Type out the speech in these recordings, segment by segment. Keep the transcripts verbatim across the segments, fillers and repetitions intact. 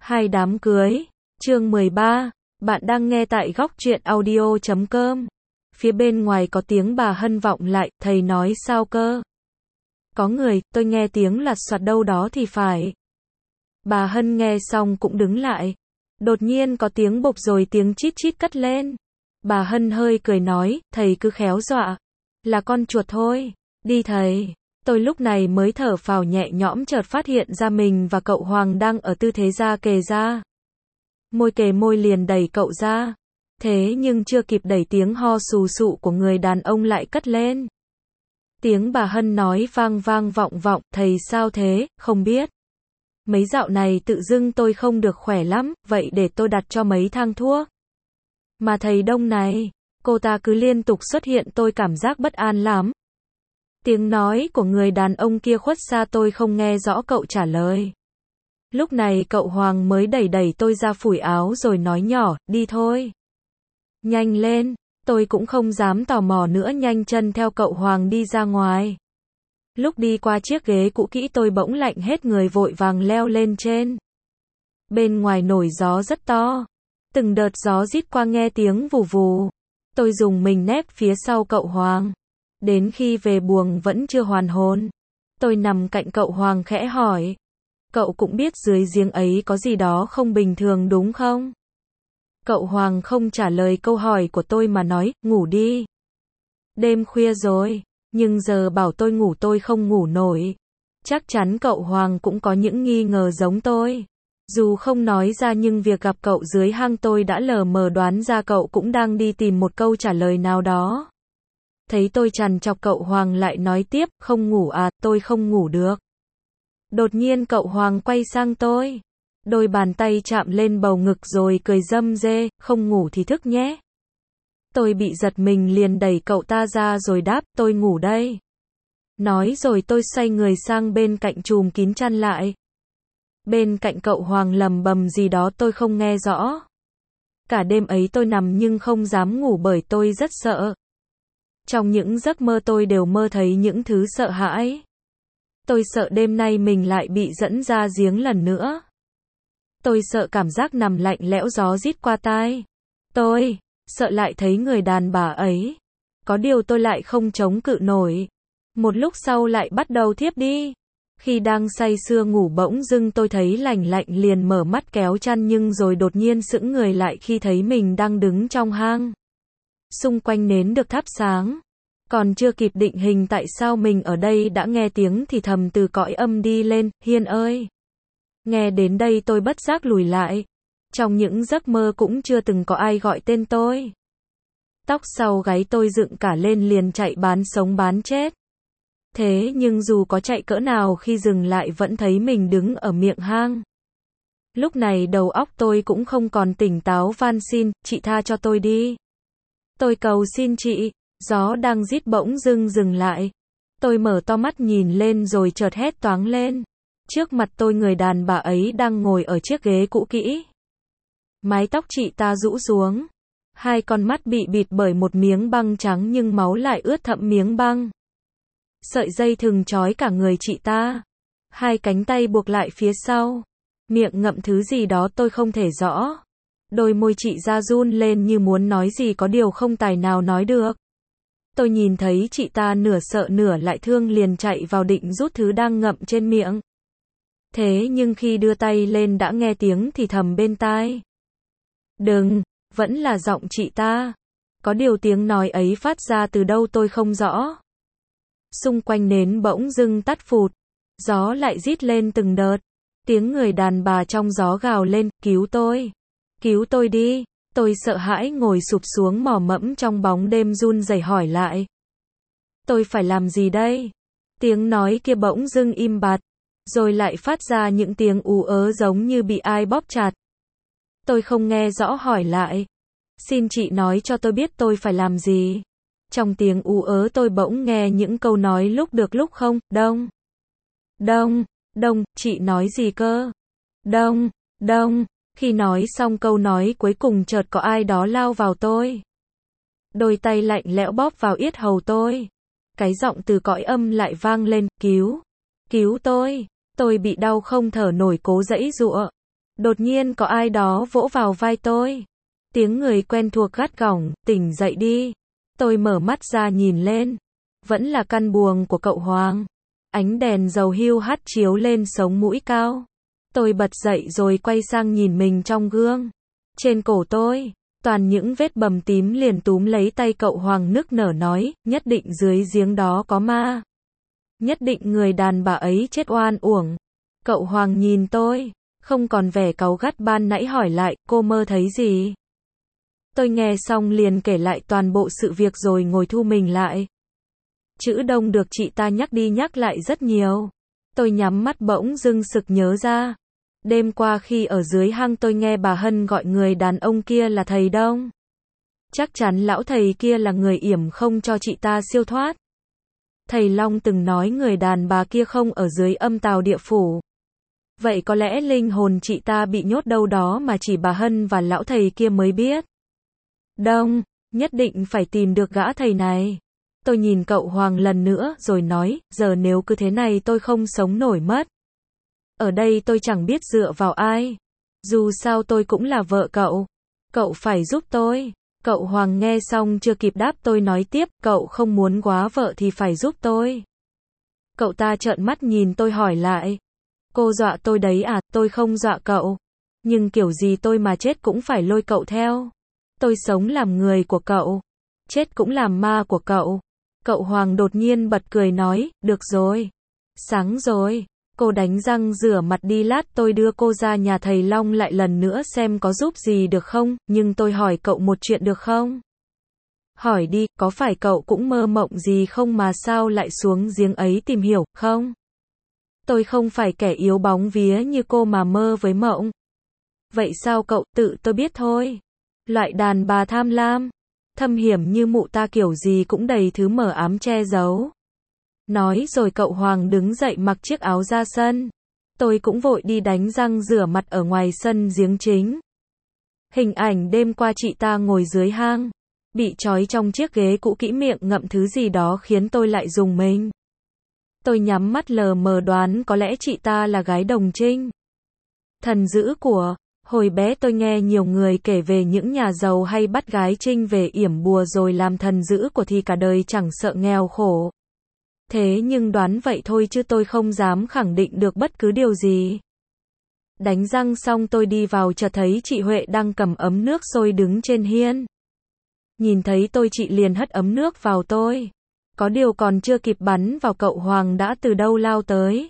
Hai đám cưới. Chương mười ba. Bạn đang nghe tại góc truyện audio chấm com. Phía bên ngoài có tiếng bà Hân vọng lại, thầy nói sao cơ? Có người, tôi nghe tiếng lạt soạt đâu đó thì phải. Bà Hân nghe xong cũng đứng lại. Đột nhiên có tiếng bộp rồi tiếng chít chít cất lên. Bà Hân hơi cười nói, thầy cứ khéo dọa. Là con chuột thôi. Đi thầy. Tôi lúc này mới thở phào nhẹ nhõm chợt phát hiện ra mình và cậu Hoàng đang ở tư thế da kề da. Môi kề môi liền đẩy cậu ra. Thế nhưng chưa kịp đẩy tiếng ho sù sụ của người đàn ông lại cất lên. Tiếng bà Hân nói vang vang vọng vọng, thầy sao thế, không biết. Mấy dạo này tự dưng tôi không được khỏe lắm, vậy để tôi đặt cho mấy thang thuốc. Mà thầy Đông này, cô ta cứ liên tục xuất hiện tôi cảm giác bất an lắm. Tiếng nói của người đàn ông kia khuất xa tôi không nghe rõ cậu trả lời. Lúc này cậu Hoàng mới đẩy đẩy tôi ra phủi áo rồi nói nhỏ, đi thôi. Nhanh lên, tôi cũng không dám tò mò nữa nhanh chân theo cậu Hoàng đi ra ngoài. Lúc đi qua chiếc ghế cũ kỹ tôi bỗng lạnh hết người vội vàng leo lên trên. Bên ngoài nổi gió rất to. Từng đợt gió rít qua nghe tiếng vù vù. Tôi dùng mình nép phía sau cậu Hoàng. Đến khi về buồng vẫn chưa hoàn hồn. Tôi nằm cạnh cậu Hoàng khẽ hỏi. Cậu cũng biết dưới giếng ấy có gì đó không bình thường đúng không? Cậu Hoàng không trả lời câu hỏi của tôi mà nói, ngủ đi. Đêm khuya rồi, nhưng giờ bảo tôi ngủ tôi không ngủ nổi. Chắc chắn cậu Hoàng cũng có những nghi ngờ giống tôi. Dù không nói ra nhưng việc gặp cậu dưới hang tôi đã lờ mờ đoán ra cậu cũng đang đi tìm một câu trả lời nào đó. Thấy tôi trằn trọc cậu Hoàng lại nói tiếp, không ngủ à, tôi không ngủ được. Đột nhiên cậu Hoàng quay sang tôi. Đôi bàn tay chạm lên bầu ngực rồi cười râm rê, không ngủ thì thức nhé. Tôi bị giật mình liền đẩy cậu ta ra rồi đáp, tôi ngủ đây. Nói rồi tôi xoay người sang bên cạnh chùm kín chăn lại. Bên cạnh cậu Hoàng lầm bầm gì đó tôi không nghe rõ. Cả đêm ấy tôi nằm nhưng không dám ngủ bởi tôi rất sợ. Trong những giấc mơ tôi đều mơ thấy những thứ sợ hãi. Tôi sợ đêm nay mình lại bị dẫn ra giếng lần nữa. Tôi sợ cảm giác nằm lạnh lẽo gió rít qua tai. Tôi sợ lại thấy người đàn bà ấy. Có điều tôi lại không chống cự nổi. Một lúc sau lại bắt đầu thiếp đi. Khi đang say sưa ngủ bỗng dưng tôi thấy lành lạnh liền mở mắt kéo chăn nhưng rồi đột nhiên sững người lại khi thấy mình đang đứng trong hang. Xung quanh nến được thắp sáng. Còn chưa kịp định hình tại sao mình ở đây đã nghe tiếng thì thầm từ cõi âm đi lên, Hiên ơi. Nghe đến đây tôi bất giác lùi lại. Trong những giấc mơ cũng chưa từng có ai gọi tên tôi. Tóc sau gáy tôi dựng cả lên liền chạy bán sống bán chết. Thế nhưng dù có chạy cỡ nào khi dừng lại vẫn thấy mình đứng ở miệng hang. Lúc này đầu óc tôi cũng không còn tỉnh táo van xin, chị tha cho tôi đi. Tôi cầu xin chị. Gió đang rít bỗng dưng dừng lại. Tôi mở to mắt nhìn lên rồi chợt hét toáng lên. Trước mặt tôi người đàn bà ấy đang ngồi ở chiếc ghế cũ kỹ. Mái tóc chị ta rũ xuống. Hai con mắt bị bịt bởi một miếng băng trắng nhưng máu lại ướt thẫm miếng băng. Sợi dây thừng trói cả người chị ta. Hai cánh tay buộc lại phía sau. Miệng ngậm thứ gì đó tôi không thể rõ. Đôi môi chị ra run lên như muốn nói gì có điều không tài nào nói được. Tôi nhìn thấy chị ta nửa sợ nửa lại thương liền chạy vào định rút thứ đang ngậm trên miệng. Thế nhưng khi đưa tay lên đã nghe tiếng thì thầm bên tai. Đừng, vẫn là giọng chị ta. Có điều tiếng nói ấy phát ra từ đâu tôi không rõ. Xung quanh nến bỗng dưng tắt phụt. Gió lại rít lên từng đợt. Tiếng người đàn bà trong gió gào lên, cứu tôi. Cứu tôi đi. Tôi sợ hãi ngồi sụp xuống mò mẫm trong bóng đêm run rẩy hỏi lại. Tôi phải làm gì đây? Tiếng nói kia bỗng dưng im bặt. Rồi lại phát ra những tiếng ú ớ giống như bị ai bóp chặt. Tôi không nghe rõ hỏi lại. Xin chị nói cho tôi biết tôi phải làm gì. Trong tiếng ú ớ tôi bỗng nghe những câu nói lúc được lúc không, đông. Đông, đông, chị nói gì cơ? Đông, đông. Khi nói xong câu nói cuối cùng chợt có ai đó lao vào tôi. Đôi tay lạnh lẽo bóp vào yết hầu tôi. Cái giọng từ cõi âm lại vang lên, cứu, cứu tôi. Tôi bị đau không thở nổi cố giãy giụa. Đột nhiên có ai đó vỗ vào vai tôi. Tiếng người quen thuộc gắt gỏng, tỉnh dậy đi. Tôi mở mắt ra nhìn lên. Vẫn là căn buồng của cậu Hoàng. Ánh đèn dầu hưu hắt chiếu lên sống mũi cao. Tôi bật dậy rồi quay sang nhìn mình trong gương. Trên cổ tôi, toàn những vết bầm tím, liền túm lấy tay cậu Hoàng nức nở nói, nhất định dưới giếng đó có ma. Nhất định người đàn bà ấy chết oan uổng. Cậu Hoàng nhìn tôi, không còn vẻ cáu gắt ban nãy, hỏi lại, cô mơ thấy gì? Tôi nghe xong liền kể lại toàn bộ sự việc rồi ngồi thu mình lại. Chữ Đông được chị ta nhắc đi nhắc lại rất nhiều. Tôi nhắm mắt bỗng dưng sực nhớ ra. Đêm qua khi ở dưới hang tôi nghe bà Hân gọi người đàn ông kia là thầy Đông. Chắc chắn lão thầy kia là người yểm không cho chị ta siêu thoát. Thầy Long từng nói người đàn bà kia không ở dưới âm tào địa phủ. Vậy có lẽ linh hồn chị ta bị nhốt đâu đó mà chỉ bà Hân và lão thầy kia mới biết. Đông, nhất định phải tìm được gã thầy này. Tôi nhìn cậu Hoàng lần nữa rồi nói, giờ nếu cứ thế này tôi không sống nổi mất. Ở đây tôi chẳng biết dựa vào ai. Dù sao tôi cũng là vợ cậu. Cậu phải giúp tôi. Cậu Hoàng nghe xong chưa kịp đáp tôi nói tiếp, cậu không muốn quá vợ thì phải giúp tôi. Cậu ta trợn mắt nhìn tôi hỏi lại. Cô dọa tôi đấy à? Tôi không dọa cậu. Nhưng kiểu gì tôi mà chết cũng phải lôi cậu theo. Tôi sống làm người của cậu. Chết cũng làm ma của cậu. Cậu Hoàng đột nhiên bật cười nói, được rồi. Sáng rồi. Cô đánh răng rửa mặt đi, lát tôi đưa cô ra nhà thầy Long lại lần nữa xem có giúp gì được không, nhưng tôi hỏi cậu một chuyện được không? Hỏi đi, có phải cậu cũng mơ mộng gì không mà sao lại xuống giếng ấy tìm hiểu, không? Tôi không phải kẻ yếu bóng vía như cô mà mơ với mộng. Vậy sao cậu? Tự tôi biết thôi. Loại đàn bà tham lam, thâm hiểm như mụ ta kiểu gì cũng đầy thứ mờ ám che giấu. Nói rồi cậu Hoàng đứng dậy mặc chiếc áo ra sân. Tôi cũng vội đi đánh răng rửa mặt ở ngoài sân giếng chính. Hình ảnh đêm qua chị ta ngồi dưới hang, bị trói trong chiếc ghế cũ kỹ, miệng ngậm thứ gì đó khiến tôi lại rùng mình. Tôi nhắm mắt lờ mờ đoán có lẽ chị ta là gái đồng trinh. Thần dữ của, hồi bé tôi nghe nhiều người kể về những nhà giàu hay bắt gái trinh về yểm bùa rồi làm thần dữ của thì cả đời chẳng sợ nghèo khổ. Thế nhưng đoán vậy thôi chứ tôi không dám khẳng định được bất cứ điều gì. Đánh răng xong tôi đi vào chợt thấy chị Huệ đang cầm ấm nước sôi đứng trên hiên. Nhìn thấy tôi chị liền hất ấm nước vào tôi. Có điều còn chưa kịp bắn vào cậu Hoàng đã từ đâu lao tới.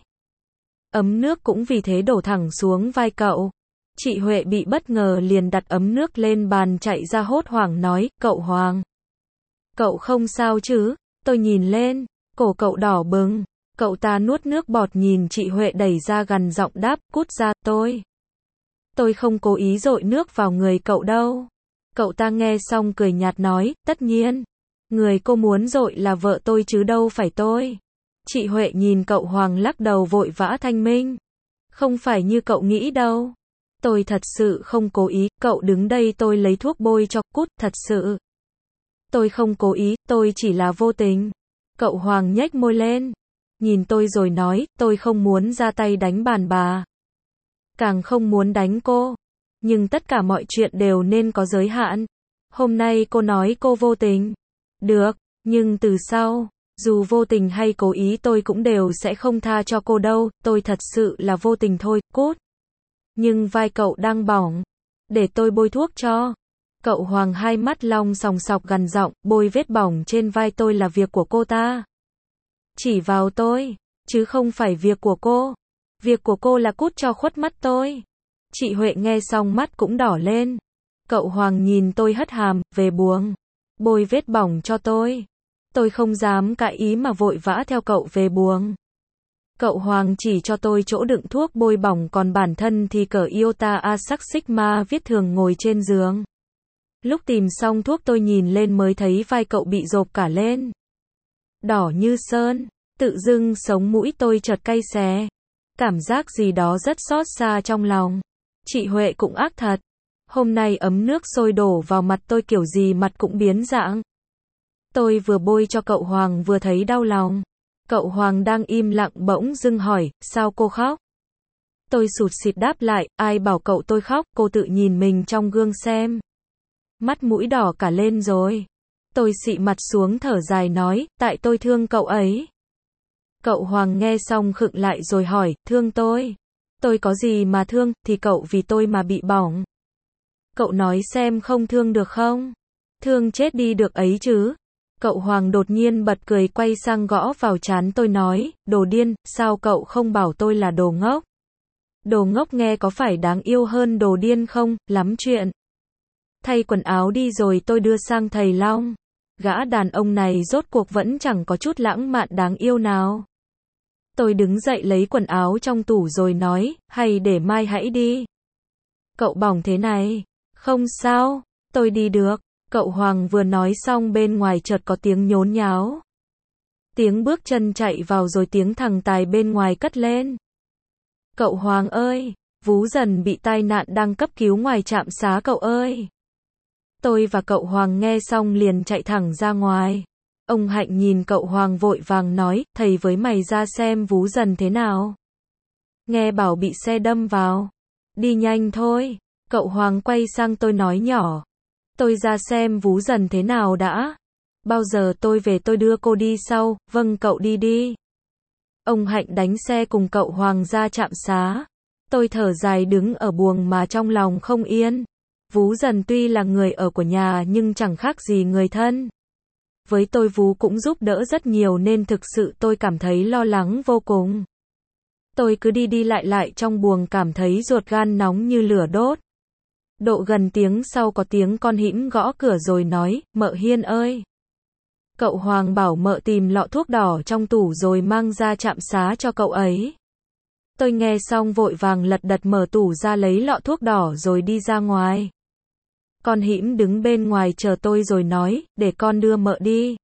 Ấm nước cũng vì thế đổ thẳng xuống vai cậu. Chị Huệ bị bất ngờ liền đặt ấm nước lên bàn chạy ra hốt hoảng nói, cậu Hoàng. Cậu không sao chứ? Tôi nhìn lên, cổ cậu đỏ bừng. Cậu ta nuốt nước bọt nhìn chị Huệ đẩy ra gằn giọng đáp, cút ra, tôi. Tôi không cố ý dội nước vào người cậu đâu. Cậu ta nghe xong cười nhạt nói, tất nhiên. Người cô muốn dội là vợ tôi chứ đâu phải tôi. Chị Huệ nhìn cậu Hoàng lắc đầu vội vã thanh minh. Không phải như cậu nghĩ đâu. Tôi thật sự không cố ý, cậu đứng đây tôi lấy thuốc bôi cho, cút, thật sự. Tôi không cố ý, tôi chỉ là vô tình. Cậu Hoàng nhếch môi lên. Nhìn tôi rồi nói, tôi không muốn ra tay đánh đàn bà. Càng không muốn đánh cô. Nhưng tất cả mọi chuyện đều nên có giới hạn. Hôm nay cô nói cô vô tình. Được, nhưng từ sau, dù vô tình hay cố ý tôi cũng đều sẽ không tha cho cô đâu, tôi thật sự là vô tình thôi, cút. Nhưng vai cậu đang bỏng. Để tôi bôi thuốc cho. Cậu Hoàng hai mắt long sòng sọc gằn giọng, bôi vết bỏng trên vai tôi là việc của cô ta. Chỉ vào tôi, chứ không phải việc của cô. Việc của cô là cút cho khuất mắt tôi. Chị Huệ nghe xong mắt cũng đỏ lên. Cậu Hoàng nhìn tôi hất hàm, về buồng. Bôi vết bỏng cho tôi. Tôi không dám cãi ý mà vội vã theo cậu về buồng. Cậu Hoàng chỉ cho tôi chỗ đựng thuốc bôi bỏng, còn bản thân thì cởi Iota Asac Sigma viết thường ngồi trên giường. Lúc tìm xong thuốc tôi nhìn lên mới thấy vai cậu bị rộp cả lên. Đỏ như sơn, tự dưng sống mũi tôi chợt cay xè. Cảm giác gì đó rất xót xa trong lòng. Chị Huệ cũng ác thật. Hôm nay ấm nước sôi đổ vào mặt tôi kiểu gì mặt cũng biến dạng. Tôi vừa bôi cho cậu Hoàng vừa thấy đau lòng. Cậu Hoàng đang im lặng bỗng dưng hỏi, sao cô khóc? Tôi sụt sịt đáp lại, ai bảo cậu tôi khóc, cô tự nhìn mình trong gương xem. Mắt mũi đỏ cả lên rồi. Tôi xị mặt xuống thở dài nói, tại tôi thương cậu ấy. Cậu Hoàng nghe xong khựng lại rồi hỏi, thương tôi? Tôi có gì mà thương, thì cậu vì tôi mà bị bỏng. Cậu nói xem không thương được không? Thương chết đi được ấy chứ. Cậu Hoàng đột nhiên bật cười quay sang gõ vào trán tôi nói, đồ điên, sao cậu không bảo tôi là đồ ngốc? Đồ ngốc nghe có phải đáng yêu hơn đồ điên không, lắm chuyện. Thay quần áo đi rồi tôi đưa sang thầy Long. Gã đàn ông này rốt cuộc vẫn chẳng có chút lãng mạn đáng yêu nào. Tôi đứng dậy lấy quần áo trong tủ rồi nói, hay để mai hãy đi. Cậu bỏng thế này. Không sao, tôi đi được. Cậu Hoàng vừa nói xong bên ngoài chợt có tiếng nhốn nháo. Tiếng bước chân chạy vào rồi tiếng thằng Tài bên ngoài cất lên. Cậu Hoàng ơi, Vú Dần bị tai nạn đang cấp cứu ngoài trạm xá cậu ơi. Tôi và cậu Hoàng nghe xong liền chạy thẳng ra ngoài. Ông Hạnh nhìn cậu Hoàng vội vàng nói, thầy với mày ra xem Vú Dần thế nào. Nghe bảo bị xe đâm vào. Đi nhanh thôi. Cậu Hoàng quay sang tôi nói nhỏ. Tôi ra xem Vú Dần thế nào đã. Bao giờ tôi về tôi đưa cô đi sau, vâng cậu đi đi. Ông Hạnh đánh xe cùng cậu Hoàng ra trạm xá. Tôi thở dài đứng ở buồng mà trong lòng không yên. Vú Dần tuy là người ở của nhà nhưng chẳng khác gì người thân. Với tôi Vú cũng giúp đỡ rất nhiều nên thực sự tôi cảm thấy lo lắng vô cùng. Tôi cứ đi đi lại lại trong buồng cảm thấy ruột gan nóng như lửa đốt. Độ gần tiếng sau có tiếng con hĩm gõ cửa rồi nói, mợ Hiên ơi. Cậu Hoàng bảo mợ tìm lọ thuốc đỏ trong tủ rồi mang ra trạm xá cho cậu ấy. Tôi nghe xong vội vàng lật đật mở tủ ra lấy lọ thuốc đỏ rồi đi ra ngoài. Con hĩm đứng bên ngoài chờ tôi rồi nói, để con đưa mợ đi.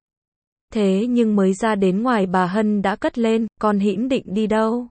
Thế nhưng mới ra đến ngoài bà Hân đã cất lên, con hĩm định đi đâu?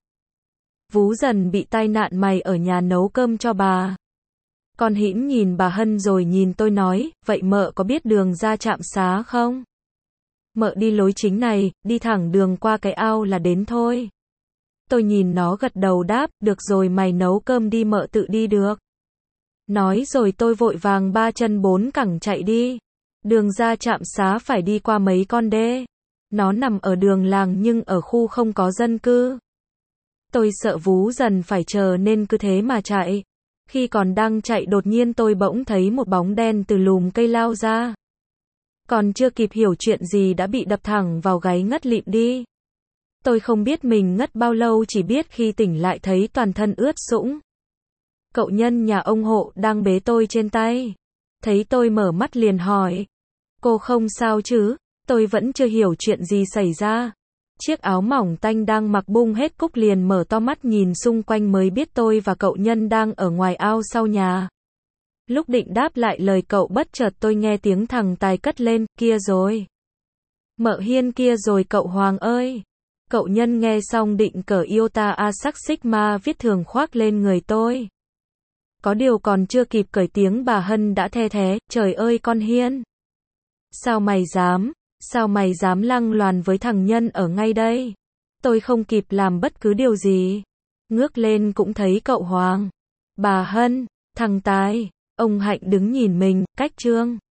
Vú Dần bị tai nạn mày ở nhà nấu cơm cho bà. Con hĩm nhìn bà Hân rồi nhìn tôi nói, vậy mợ có biết đường ra trạm xá không? Mợ đi lối chính này, đi thẳng đường qua cái ao là đến thôi. Tôi nhìn nó gật đầu đáp, được rồi mày nấu cơm đi mợ tự đi được. Nói rồi tôi vội vàng ba chân bốn cẳng chạy đi. Đường ra trạm xá phải đi qua mấy con đê. Nó nằm ở đường làng nhưng ở khu không có dân cư. Tôi sợ Vú Dần phải chờ nên cứ thế mà chạy. Khi còn đang chạy đột nhiên tôi bỗng thấy một bóng đen từ lùm cây lao ra. Còn chưa kịp hiểu chuyện gì đã bị đập thẳng vào gáy ngất lịm đi. Tôi không biết mình ngất bao lâu, chỉ biết khi tỉnh lại thấy toàn thân ướt sũng. Cậu Nhân nhà ông Hộ đang bế tôi trên tay. Thấy tôi mở mắt liền hỏi. Cô không sao chứ? Tôi vẫn chưa hiểu chuyện gì xảy ra. Chiếc áo mỏng tanh đang mặc bung hết cúc liền mở to mắt nhìn xung quanh mới biết tôi và cậu Nhân đang ở ngoài ao sau nhà. Lúc định đáp lại lời cậu bất chợt tôi nghe tiếng thằng Tài cất lên, kia rồi. Mợ Hiên kia rồi cậu Hoàng ơi. Cậu Nhân nghe xong định cởi Iota A sắc Sigma viết thường khoác lên người tôi. Có điều còn chưa kịp cởi tiếng bà Hân đã the thé, trời ơi con Hiên. Sao mày dám, sao mày dám lăng loàn với thằng Nhân ở ngay đây? Tôi không kịp làm bất cứ điều gì. Ngước lên cũng thấy cậu Hoàng, bà Hân, thằng Tài, ông Hạnh đứng nhìn mình, cách Trương.